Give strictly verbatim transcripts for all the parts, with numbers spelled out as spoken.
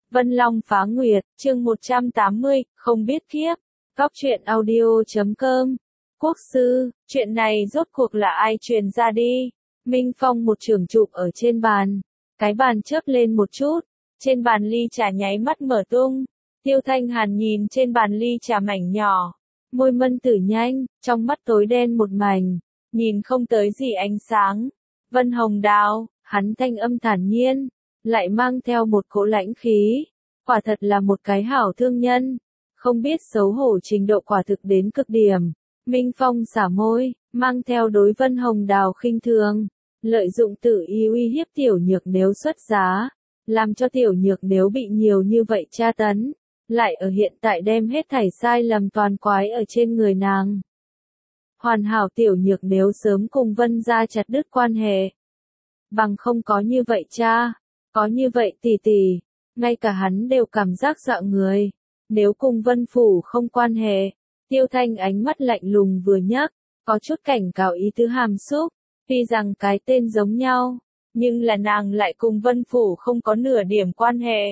Vân Long phá nguyệt, chương một trăm tám mươi, không biết kiếp. Góc truyện audio chấm com. Quốc sư, chuyện này rốt cuộc là ai truyền ra đi? Minh Phong một trường chụp ở trên bàn. Cái bàn chớp lên một chút. Trên bàn ly trà nháy mắt mở tung. Tiêu Thanh Hàn nhìn trên bàn ly trà mảnh nhỏ. Môi mân tử nhanh, trong mắt tối đen một mảnh. Nhìn không tới gì ánh sáng. Vân Hồng Đào, hắn thanh âm thản nhiên. Lại mang theo một cỗ lãnh khí. Quả thật là một cái hảo thương nhân. Không biết xấu hổ trình độ quả thực đến cực điểm. Minh Phong xả môi, mang theo đối Vân Hồng Đào khinh thường. Lợi dụng tự ý uy hiếp tiểu nhược nếu xuất giá. Làm cho tiểu nhược nếu bị nhiều như vậy tra tấn. Lại ở hiện tại đem hết thảy sai lầm toàn quái ở trên người nàng. Hoàn hảo tiểu nhược nếu sớm cùng Vân gia chặt đứt quan hệ. Bằng không có như vậy cha. Có như vậy tỷ tỷ, ngay cả hắn đều cảm giác dọa người. Nếu cùng Vân Phủ không quan hệ, Tiêu Thanh ánh mắt lạnh lùng vừa nhấc, có chút cảnh cáo ý tứ hàm xúc. Tuy rằng cái tên giống nhau, nhưng là nàng lại cùng Vân Phủ không có nửa điểm quan hệ.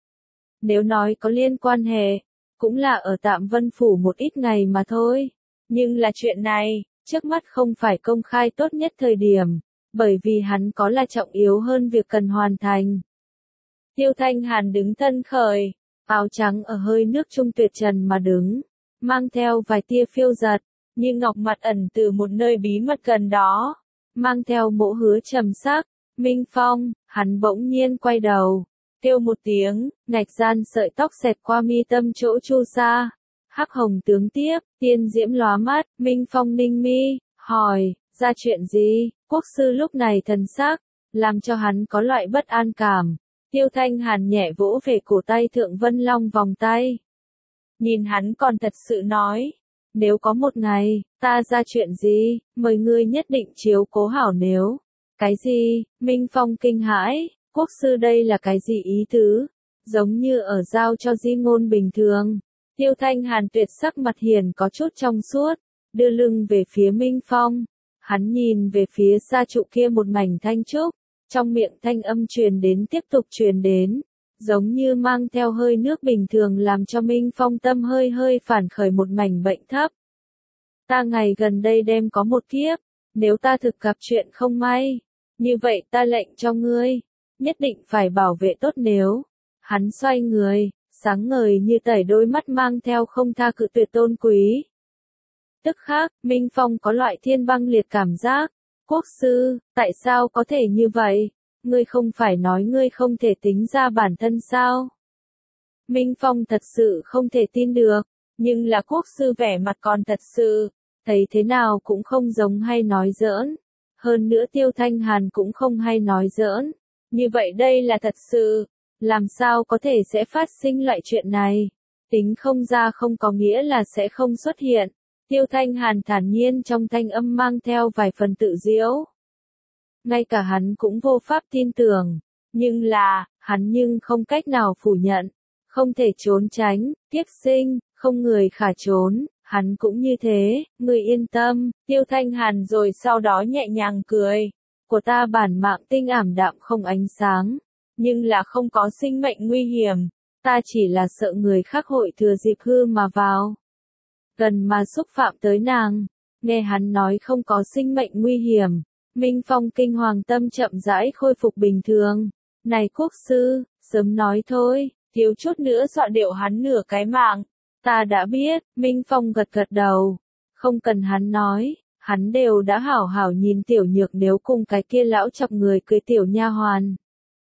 Nếu nói có liên quan hệ, cũng là ở tạm Vân Phủ một ít ngày mà thôi. Nhưng là chuyện này, trước mắt không phải công khai tốt nhất thời điểm. Bởi vì hắn có là trọng yếu hơn việc cần hoàn thành. Tiêu Thanh Hàn đứng thân khởi, áo trắng ở hơi nước trung tuyệt trần mà đứng, mang theo vài tia phiêu giật, như ngọc mặt ẩn từ một nơi bí mật gần đó, mang theo mỗ hứa trầm sắc. Minh Phong, hắn bỗng nhiên quay đầu, kêu một tiếng, ngạch gian sợi tóc xẹt qua mi tâm chỗ chu sa, hắc hồng tướng tiếp, tiên diễm lóa mắt. Minh Phong ninh mi, hỏi, ra chuyện gì? Quốc sư lúc này thần sắc, làm cho hắn có loại bất an cảm. Tiêu Thanh Hàn nhẹ vỗ về cổ tay Thượng Vân Long vòng tay. Nhìn hắn còn thật sự nói, nếu có một ngày, ta ra chuyện gì, mời ngươi nhất định chiếu cố hảo nếu. Cái gì? Minh Phong kinh hãi, quốc sư đây là cái gì ý tứ? Giống như ở giao cho di ngôn bình thường. Tiêu Thanh Hàn tuyệt sắc mặt hiền có chút trong suốt, đưa lưng về phía Minh Phong. Hắn nhìn về phía xa trụ kia một mảnh thanh trúc, trong miệng thanh âm truyền đến tiếp tục truyền đến, giống như mang theo hơi nước bình thường làm cho Minh Phong tâm hơi hơi phản khởi một mảnh bệnh thấp. Ta ngày gần đây đem có một kiếp, nếu ta thực gặp chuyện không may, như vậy ta lệnh cho ngươi, nhất định phải bảo vệ tốt nếu. Hắn xoay người, sáng ngời như tẩy đôi mắt mang theo không tha cự tuyệt tôn quý. Tức khác, Minh Phong có loại thiên băng liệt cảm giác. Quốc sư, tại sao có thể như vậy? Ngươi không phải nói ngươi không thể tính ra bản thân sao? Minh Phong thật sự không thể tin được, nhưng là quốc sư vẻ mặt còn thật sự, thấy thế nào cũng không giống hay nói giỡn. Hơn nữa Tiêu Thanh Hàn cũng không hay nói giỡn. Như vậy đây là thật sự, làm sao có thể sẽ phát sinh loại chuyện này? Tính không ra không có nghĩa là sẽ không xuất hiện. Tiêu Thanh Hàn thản nhiên trong thanh âm mang theo vài phần tự diễu. Ngay cả hắn cũng vô pháp tin tưởng, nhưng là, hắn nhưng không cách nào phủ nhận, không thể trốn tránh, kiếp sinh, không người khả trốn, hắn cũng như thế, người yên tâm. Tiêu Thanh Hàn rồi sau đó nhẹ nhàng cười, của ta bản mạng tinh ảm đạm không ánh sáng, nhưng là không có sinh mệnh nguy hiểm, ta chỉ là sợ người khác hội thừa dịp hư mà vào. Gần mà xúc phạm tới nàng, nghe hắn nói không có sinh mệnh nguy hiểm, Minh Phong kinh hoàng tâm chậm rãi khôi phục bình thường. Này quốc sư, sớm nói thôi, thiếu chút nữa dọa điệu hắn nửa cái mạng. Ta đã biết, Minh Phong gật gật đầu, không cần hắn nói, hắn đều đã hảo hảo nhìn tiểu nhược nếu cùng cái kia lão chọc người cưới tiểu nha hoàn.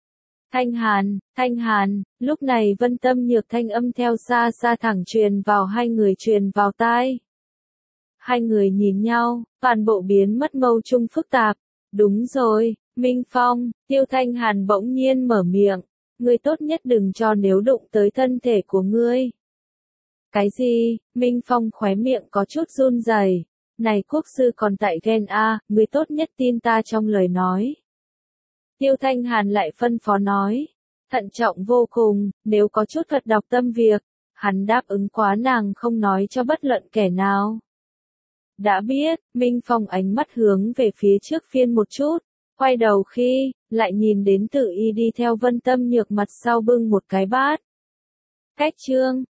Thanh Hàn, Thanh Hàn, lúc này Vân Tâm Nhược thanh âm theo xa xa thẳng truyền vào hai người truyền vào tai. Hai người nhìn nhau, toàn bộ biến mất mâu trung phức tạp. Đúng rồi, Minh Phong, Tiêu Thanh Hàn bỗng nhiên mở miệng, ngươi tốt nhất đừng cho nếu đụng tới thân thể của ngươi. Cái gì? Minh Phong khóe miệng có chút run rẩy. Này quốc sư còn tại ghen a, ngươi tốt nhất tin ta trong lời nói. Tiêu Thanh Hàn lại phân phó nói, thận trọng vô cùng, nếu có chút thật đọc tâm việc, hắn đáp ứng quá nàng không nói cho bất luận kẻ nào. Đã biết, Minh Phong ánh mắt hướng về phía trước phiên một chút, quay đầu khi, lại nhìn đến tự y đi theo Vân Tâm Nhược mặt sau bưng một cái bát, Cách chương